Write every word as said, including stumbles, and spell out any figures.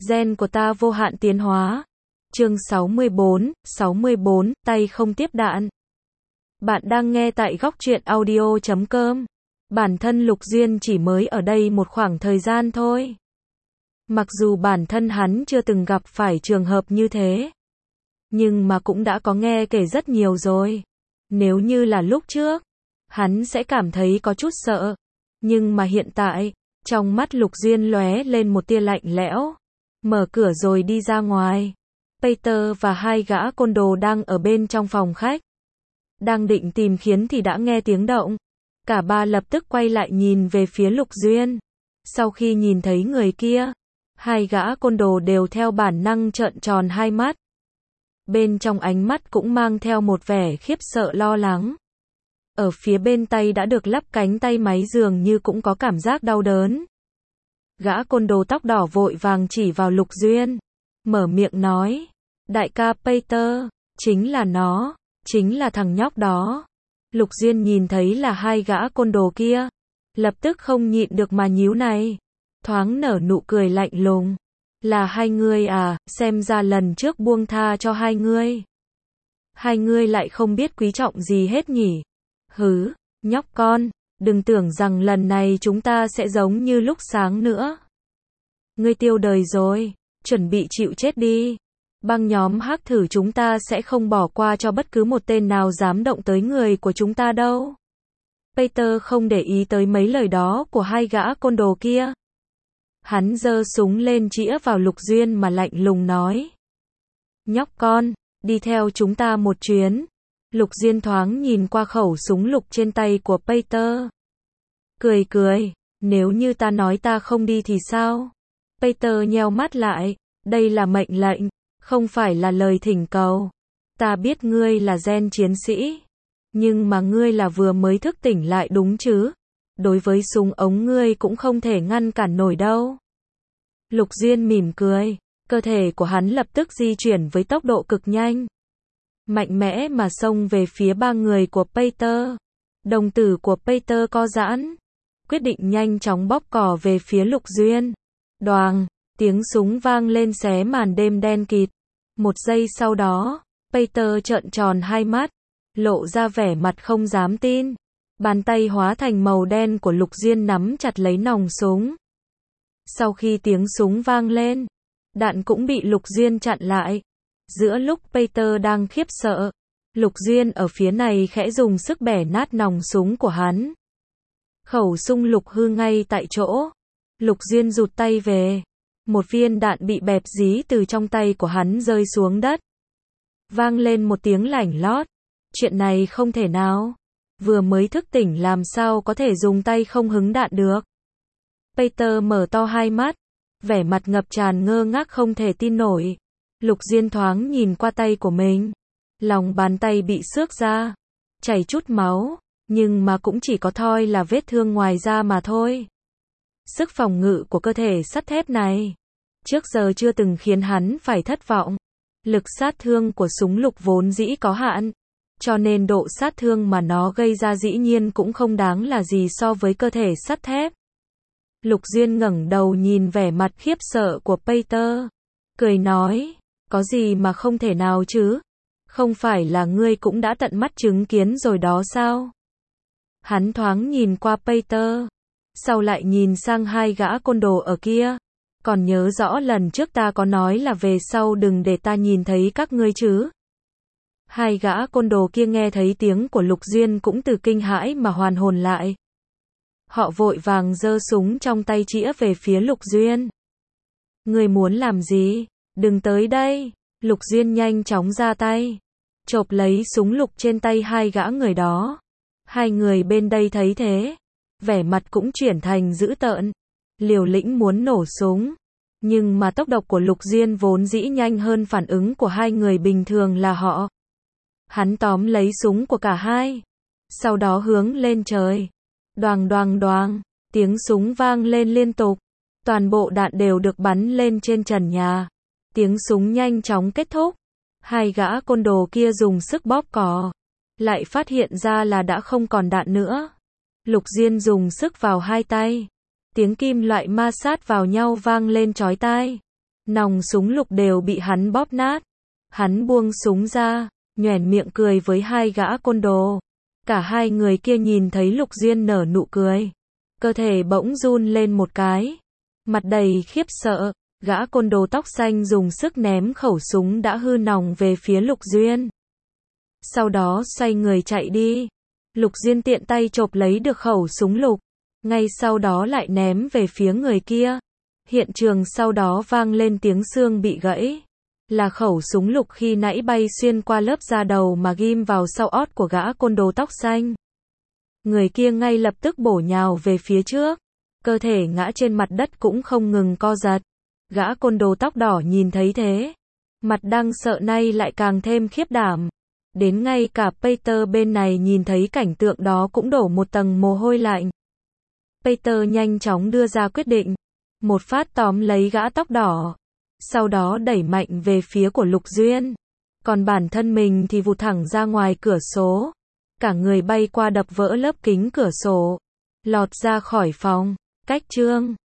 Gen của ta vô hạn tiến hóa. Chương sáu mươi bốn, sáu mươi bốn, tay không tiếp đạn. Bạn đang nghe tại góc truyện audio chấm com. Bản thân Lục Duyên chỉ mới ở đây một khoảng thời gian thôi. Mặc dù bản thân hắn chưa từng gặp phải trường hợp như thế, nhưng mà cũng đã có nghe kể rất nhiều rồi. Nếu như là lúc trước, hắn sẽ cảm thấy có chút sợ. Nhưng mà hiện tại, trong mắt Lục Duyên lóe lên một tia lạnh lẽo. Mở cửa rồi đi ra ngoài. Peter và hai gã côn đồ đang ở bên trong phòng khách. Đang định tìm khiến thì đã nghe tiếng động. Cả ba lập tức quay lại nhìn về phía Lục Duyên. Sau khi nhìn thấy người kia, hai gã côn đồ đều theo bản năng trợn tròn hai mắt. Bên trong ánh mắt cũng mang theo một vẻ khiếp sợ lo lắng. Ở phía bên tay đã được lắp cánh tay máy dường như cũng có cảm giác đau đớn. Gã côn đồ tóc đỏ vội vàng chỉ vào Lục Duyên. Mở miệng nói. Đại ca Peter, chính là nó, chính là thằng nhóc đó. Lục Duyên nhìn thấy là hai gã côn đồ kia. Lập tức không nhịn được mà nhíu này. Thoáng nở nụ cười lạnh lùng. Là hai ngươi à, xem ra lần trước buông tha cho hai ngươi. Hai ngươi lại không biết quý trọng gì hết nhỉ. Hứ, nhóc con, đừng tưởng rằng lần này chúng ta sẽ giống như lúc sáng nữa. Ngươi tiêu đời rồi, chuẩn bị chịu chết đi. Băng nhóm hắc thử chúng ta sẽ không bỏ qua cho bất cứ một tên nào dám động tới người của chúng ta đâu. Peter không để ý tới mấy lời đó của hai gã côn đồ kia. Hắn giơ súng lên chĩa vào Lục Duyên mà lạnh lùng nói. Nhóc con, đi theo chúng ta một chuyến. Lục Duyên thoáng nhìn qua khẩu súng lục trên tay của Peter. Cười cười, nếu như ta nói ta không đi thì sao? Peter nheo mắt lại, đây là mệnh lệnh, không phải là lời thỉnh cầu. Ta biết ngươi là gen chiến sĩ, nhưng mà ngươi là vừa mới thức tỉnh lại đúng chứ? Đối với súng ống ngươi cũng không thể ngăn cản nổi đâu. Lục Duyên mỉm cười, cơ thể của hắn lập tức di chuyển với tốc độ cực nhanh. Mạnh mẽ mà xông về phía ba người của Peter. Đồng tử của Peter co giãn. Quyết định nhanh chóng bóp cò về phía Lục Duyên. Đoàng, tiếng súng vang lên xé màn đêm đen kịt. Một giây sau đó, Peter trợn tròn hai mắt, lộ ra vẻ mặt không dám tin. Bàn tay hóa thành màu đen của Lục Duyên nắm chặt lấy nòng súng. Sau khi tiếng súng vang lên, đạn cũng bị Lục Duyên chặn lại. Giữa lúc Peter đang khiếp sợ, Lục Duyên ở phía này khẽ dùng sức bẻ nát nòng súng của hắn. Khẩu súng lục hư ngay tại chỗ. Lục Duyên rụt tay về. Một viên đạn bị bẹp dí từ trong tay của hắn rơi xuống đất. Vang lên một tiếng lảnh lót. Chuyện này không thể nào. Vừa mới thức tỉnh làm sao có thể dùng tay không hứng đạn được. Peter mở to hai mắt. Vẻ mặt ngập tràn ngơ ngác không thể tin nổi. Lục Duyên thoáng nhìn qua tay của mình. Lòng bàn tay bị xước ra. Chảy chút máu. Nhưng mà cũng chỉ có thôi là vết thương ngoài da mà thôi. Sức phòng ngự của cơ thể sắt thép này. Trước giờ chưa từng khiến hắn phải thất vọng. Lực sát thương của súng lục vốn dĩ có hạn. Cho nên độ sát thương mà nó gây ra dĩ nhiên cũng không đáng là gì so với cơ thể sắt thép. Lục Duyên ngẩng đầu nhìn vẻ mặt khiếp sợ của Peter. Cười nói. Có gì mà không thể nào chứ? Không phải là ngươi cũng đã tận mắt chứng kiến rồi đó sao? Hắn thoáng nhìn qua Peter. Sau lại nhìn sang hai gã côn đồ ở kia. Còn nhớ rõ lần trước ta có nói là về sau đừng để ta nhìn thấy các ngươi chứ? Hai gã côn đồ kia nghe thấy tiếng của Lục Duyên cũng từ kinh hãi mà hoàn hồn lại. Họ vội vàng giơ súng trong tay chĩa về phía Lục Duyên. Ngươi muốn làm gì? Đừng tới đây. Lục Duyên nhanh chóng ra tay. Chộp lấy súng lục trên tay hai gã người đó. Hai người bên đây thấy thế. Vẻ mặt cũng chuyển thành dữ tợn. Liều lĩnh muốn nổ súng. Nhưng mà tốc độ của Lục Duyên vốn dĩ nhanh hơn phản ứng của hai người bình thường là họ. Hắn tóm lấy súng của cả hai. Sau đó hướng lên trời. Đoàng đoàng đoàng. Tiếng súng vang lên liên tục. Toàn bộ đạn đều được bắn lên trên trần nhà. Tiếng súng nhanh chóng kết thúc. Hai gã côn đồ kia dùng sức bóp cò. Lại phát hiện ra là đã không còn đạn nữa. Lục Duyên dùng sức vào hai tay. Tiếng kim loại ma sát vào nhau vang lên chói tai. Nòng súng lục đều bị hắn bóp nát. Hắn buông súng ra, nhoẻn miệng cười với hai gã côn đồ. Cả hai người kia nhìn thấy Lục Duyên nở nụ cười. Cơ thể bỗng run lên một cái. Mặt đầy khiếp sợ, gã côn đồ tóc xanh dùng sức ném khẩu súng đã hư nòng về phía Lục Duyên. Sau đó xoay người chạy đi. Lục Duyên tiện tay chộp lấy được khẩu súng lục. Ngay sau đó lại ném về phía người kia. Hiện trường sau đó vang lên tiếng xương bị gãy. Là khẩu súng lục khi nãy bay xuyên qua lớp da đầu mà ghim vào sau ót của gã côn đồ tóc xanh. Người kia ngay lập tức bổ nhào về phía trước. Cơ thể ngã trên mặt đất cũng không ngừng co giật. Gã côn đồ tóc đỏ nhìn thấy thế. Mặt đang sợ nay lại càng thêm khiếp đảm. Đến ngay cả Peter bên này nhìn thấy cảnh tượng đó cũng đổ một tầng mồ hôi lạnh. Peter nhanh chóng đưa ra quyết định. Một phát tóm lấy gã tóc đỏ. Sau đó đẩy mạnh về phía của Lục Duyên. Còn bản thân mình thì vụt thẳng ra ngoài cửa sổ. Cả người bay qua đập vỡ lớp kính cửa sổ. Lọt ra khỏi phòng. Cách chương